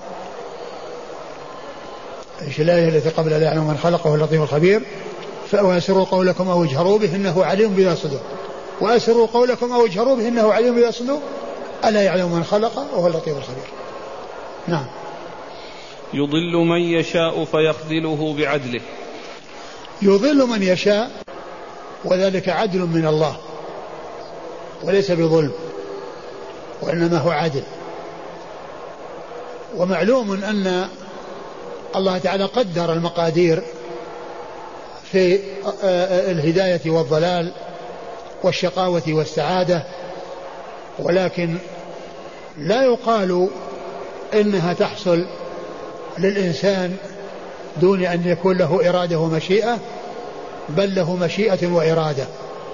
ايش الآية التي قبلها لا يعلم من خلق وهو اللطيف الخبير. وأسروا قولكم أو اجهروا به إنه عليم بذات الصدور. وأسروا قولكم أو اجهروا به إنه عليم بذات الصدور. ألا يعلم من خلق وهو اللطيف الخبير. نعم. يضل من يشاء فيخذله بعدله. يضل من يشاء وذلك عدل من الله وليس بظلم وإنما هو عدل. ومعلوم أن الله تعالى قدر المقادير في الهداية والضلال والشقاوة والسعادة، ولكن لا يقال إنها تحصل للإنسان دون أن يكون له إرادة ومشيئة، بل له مشيئة وإرادة،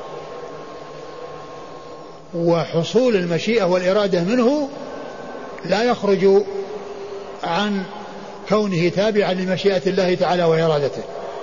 وحصول المشيئة والإرادة منه لا يخرج عن كونه تابعا لمشيئة الله تعالى وإرادته.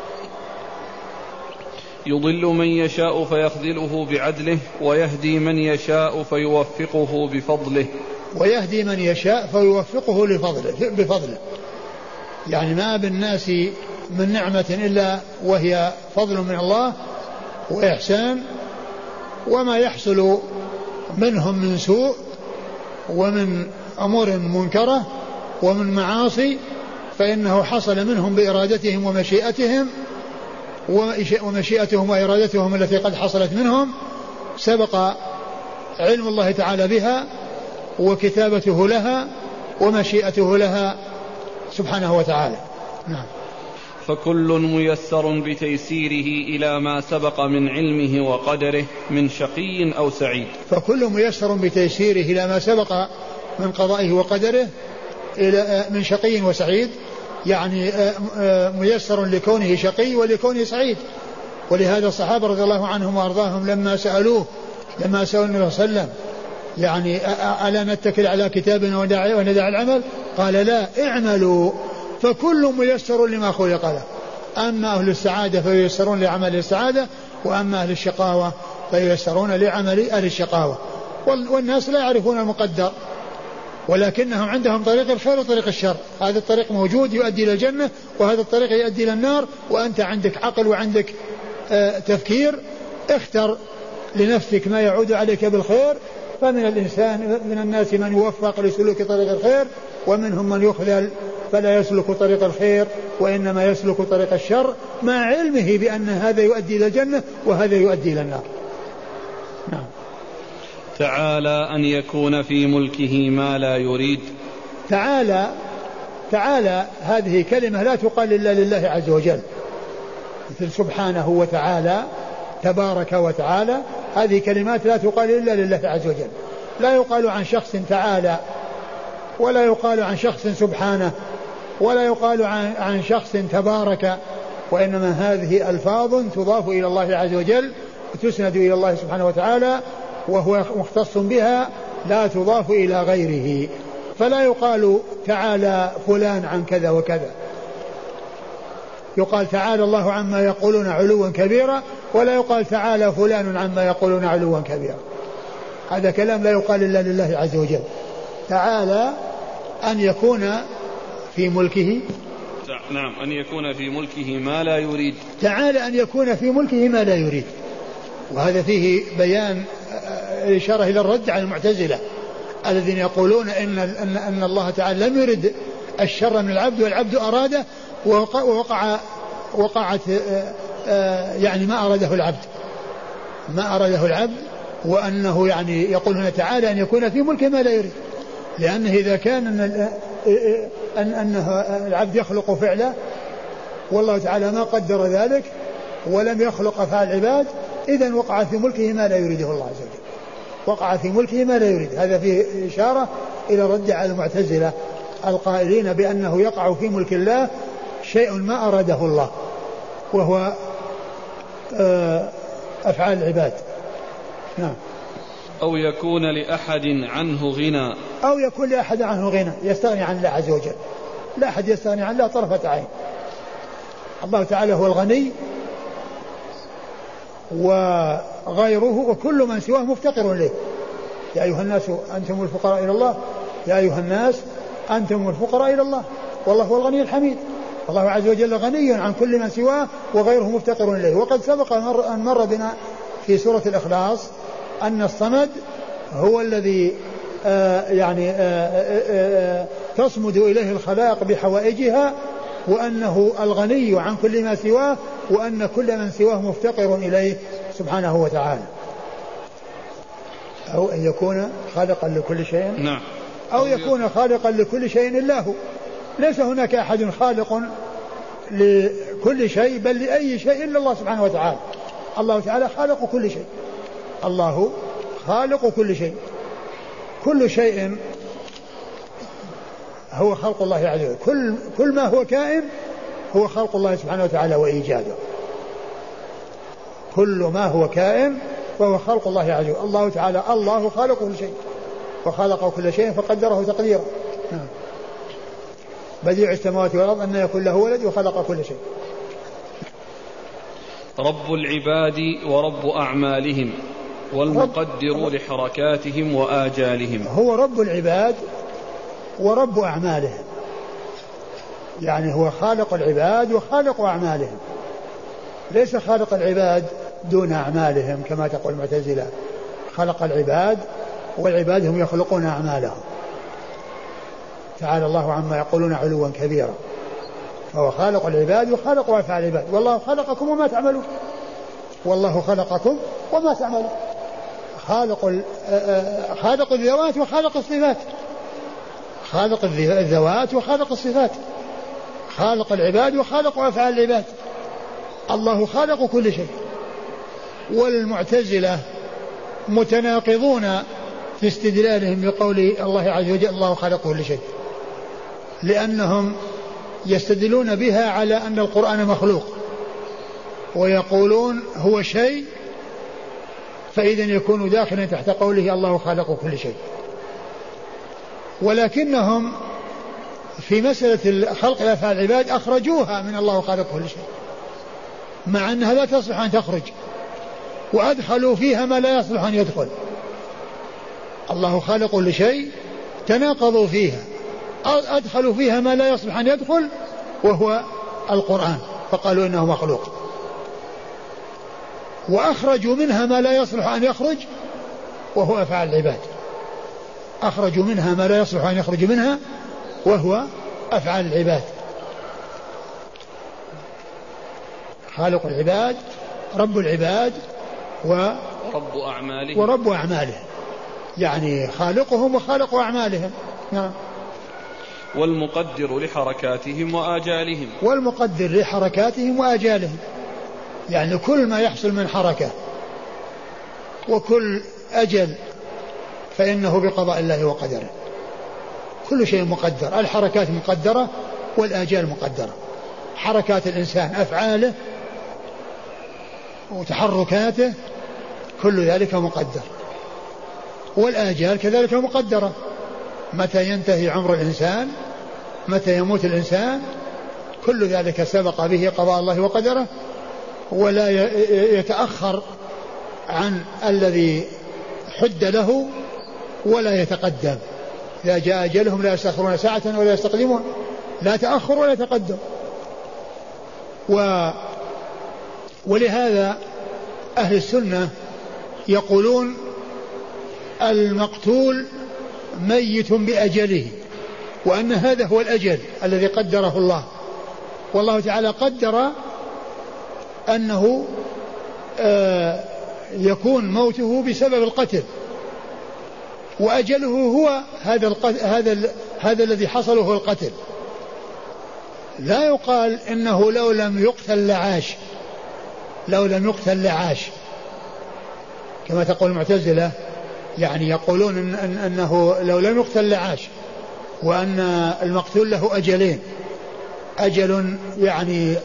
يضل من يشاء فيخذله بعدله ويهدي من يشاء فيوفقه بفضله. ويهدي من يشاء فيوفقه لفضله بفضله. يعني ما بالناس من نعمة إلا وهي فضل من الله وإحسان، وما يحصل منهم من سوء ومن أمور منكرة ومن معاصي فإنه حصل منهم بإرادتهم ومشيئتهم، ومشيئتهم وإرادتهم التي قد حصلت منهم سبق علم الله تعالى بها وكتابته لها ومشيئته لها سبحانه وتعالى. نعم. فكل ميسر بتيسيره إلى ما سبق من علمه وقدره من شقي أو سعيد. فكل ميسر بتيسيره إلى ما سبق من قضائه وقدره إلى من شقي وسعيد، يعني ميسر لكونه شقي ولكونه سعيد. ولهذا الصحابة رضي الله عنهم وأرضاهم لما سألوه لما سألوا النبي صلى الله عليه وسلم يعني ألا نتكل على كتابنا وندع العمل؟ قال لا، اعملوا فكل ميسر لما خلق له. أما أهل السعادة فييسرون لعمل السعادة، وأما أهل الشقاوة فييسرون لعمل أهل الشقاوة. والناس لا يعرفون المقدر، ولكنهم عندهم طريق الخير وطريق الشر. هذا الطريق موجود يؤدي إلى الجنة، وهذا الطريق يؤدي إلى النار، وأنت عندك عقل وعندك آه تفكير، اختر لنفسك ما يعود عليك بالخير فمن الإنسان من الناس من يوفق لسلوك طريق الخير ومنهم من يخذل فلا يسلك طريق الخير وإنما يسلك طريق الشر مع علمه بأن هذا يؤدي إلى الجنة وهذا يؤدي إلى النار. نعم. تعالى أن يكون في ملكه ما لا يريد. تعالى تعالى هذه كلمة لا تقال إلا لله عز وجل، مثل سبحانه وتعالى تبارك وتعالى، هذه كلمات لا تقال إلا لله عز وجل. لا يقال عن شخص تعالى، ولا يقال عن شخص سبحانه، ولا يقال عن, عن شخص تبارك، وإنما هذه ألفاظ تضاف إلى الله عز وجل وتسند إلى الله سبحانه وتعالى وهو مختص بها، لا تضاف إلى غيره. فلا يقال تعالى فلان عن كذا وكذا، يقال تعالى الله عما يقولون علوا كبيرا، ولا يقال تعالى فلان عما يقولون علوا كبيرا. هذا كلام لا يقال إلا لله عز وجل. تعالى أن يكون في ملكه، نعم، أن يكون في ملكه ما لا يريد. تعالى أن يكون في ملكه ما لا يريد، وهذا فيه بيان إشارة إلى الرد على المعتزلة الذين يقولون إن, إن, إن الله تعالى لم يرد الشر من العبد والعبد أراده ووقع وقعت يعني ما أراده العبد ما أراده العبد وأنه يعني يقول هنا تعالى أن يكون في ملكه ما لا يريد، لأنه إذا كان أن, أن أنه العبد يخلق فعله والله تعالى ما قدر ذلك ولم يخلق أفعال العباد، إذن وقع في ملكه ما لا يريده الله عز وجل، وقع في ملكه ما لا يريد. هذا فيه إشارة إلى الرد على المعتزلة القائلين بأنه يقع في ملك الله شيء ما أراده الله وهو أفعال العباد. نعم. أو يكون لأحد عنه غنى، أو يكون لأحد عنه غنى يستغني عن الله عز وجل، لا أحد يستغني عن الله طرفة عين. الله تعالى هو الغني وغيره وكل من سواه مفتقر إليه. يا أيها الناس أنتم الفقراء إلى الله، يا أيها الناس أنتم الفقراء إلى الله والله هو الغني الحميد. الله عز وجل غني عن كل من سواه وغيره مفتقر إليه. وقد سبق أن مر بنا في سورة الإخلاص أن الصمد هو الذي آه يعني آه آه آه تصمد إليه الخلائق بحوائجها، وأنه الغني عن كل ما سواه، وأن كل من سواه مفتقر إليه سبحانه وتعالى. أو أن يكون خالقا لكل شيء، نعم، أو يكون خالقا لكل شيء إلا هو. ليس هناك أحد خالق لكل شيء بل لأي شيء إلا الله سبحانه وتعالى. الله تعالى خالق كل شيء، الله خالق كل شيء، كل شيء هو خلق الله عز وجل، كل, كل ما هو كائن هو خلق الله سبحانه وتعالى وإيجاده، كل ما هو كائن فهو خلق الله عز وجل. الله تعالى الله خالق كل شيء وخلق كل شيء فقدره تقديرا. نعم. بديع السماوات والأرض أن يكون له ولد وخلق كل شيء. رب العباد ورب أعمالهم والمقدر لحركاتهم وآجالهم. هو رب العباد ورب أعمالهم، يعني هو خالق العباد وخالق أعمالهم، ليس خالق العباد دون أعمالهم كما تقول المعتزلة. خلق العباد والعباد هم يخلقون أعمالهم. تعالى الله عما يقولون علوا كبيرا. فهو خالق العباد وخالق أفعال العباد. والله خلقكم وما تعملون، والله خلقكم وما تعملون. خالق خالق الذوات وخالق الصفات، خالق الذوات وخالق الصفات، خالق العباد وخالق أفعال العباد. الله خالق كل شيء. والمعتزلة متناقضون في استدلالهم بقول الله عز وجل الله خالق كل شيء، لأنهم يستدلون بها على أن القرآن مخلوق، ويقولون هو شيء فإذا يكون داخلا تحت قوله الله خالق كل شيء. ولكنهم في مسألة خلق أفعال العباد أخرجوها من الله خالق كل شيء، مع أنها لا تصلح أن تخرج، وأدخلوا فيها ما لا يصلح أن يدخل. الله خالق كل شيء تناقضوا فيها، أدخلوا فيها ما لا يصلح أن يدخل وهو القرآن فقالوا إنه مخلوق، وأخرجوا منها ما لا يصلح أن يخرج وهو أفعال العباد. أخرجوا منها ما لا يصلح أن يخرج منها وهو أفعال العباد. خالق العباد رب العباد ورب أعمالهم ورب أعمالهم، يعني خالقهم وخالق أعمالهم. نعم. والمقدر لحركاتهم وآجالهم والمقدر لحركاتهم وآجالهم، يعني كل ما يحصل من حركة وكل أجل فإنه بقضاء الله وقدره. كل شيء مقدر، الحركات مقدرة والآجال مقدرة. حركات الإنسان أفعاله وتحركاته كل ذلك مقدر، والآجال كذلك مقدرة. متى ينتهي عمر الإنسان، متى يموت الإنسان، كل ذلك سبق به قضاء الله وقدره، ولا يتأخر عن الذي حد له ولا يتقدم. إذا جاء أجلهم لا يستأخرون ساعة ولا يستقدمون، لا تأخر ولا تقدم. و ولهذا أهل السنة يقولون المقتول ميت بأجله، وأن هذا هو الأجل الذي قدره الله. والله تعالى قدر أنه آه يكون موته بسبب القتل، وأجله هو هذا القتل، هذا هذا الذي حصل هو القتل. لا يقال إنه لو لم يقتل لعاش، لو لم يقتل لعاش كما تقول المعتزلة، يعني يقولون إن إن أنه لو لم يقتل لعاش، وأن المقتول له أجلين، أجل يعني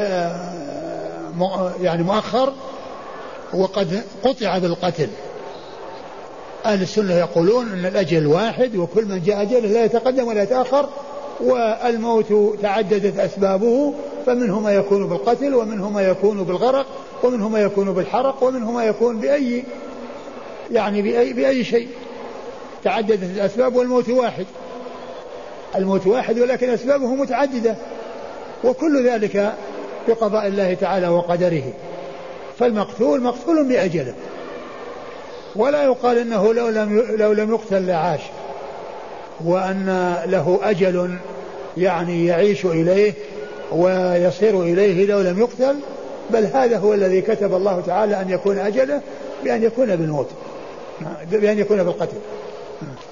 آه يعني مؤخر وقد قطع بالقتل. أهل السنة يقولون أن الأجل واحد، وكل من جاء أجله لا يتقدم ولا يتأخر، والموت تعددت أسبابه، فمنه ما يكون بالقتل، ومنه ما يكون بالغرق، ومنه ما يكون بالحرق، ومنه ما يكون بأي يعني بأي, بأي شيء. تعددت الأسباب والموت واحد، الموت واحد ولكن أسبابه متعددة، وكل ذلك بقضاء الله تعالى وقدره. فالمقتول مقتول بأجله، ولا يقال إنه لو لم لو لم يقتل لعاش، وأن له أجل يعني يعيش إليه ويصير إليه لو لم يقتل، بل هذا هو الذي كتب الله تعالى أن يكون أجله بأن يكون بالموت، بأن يكون بالقتل.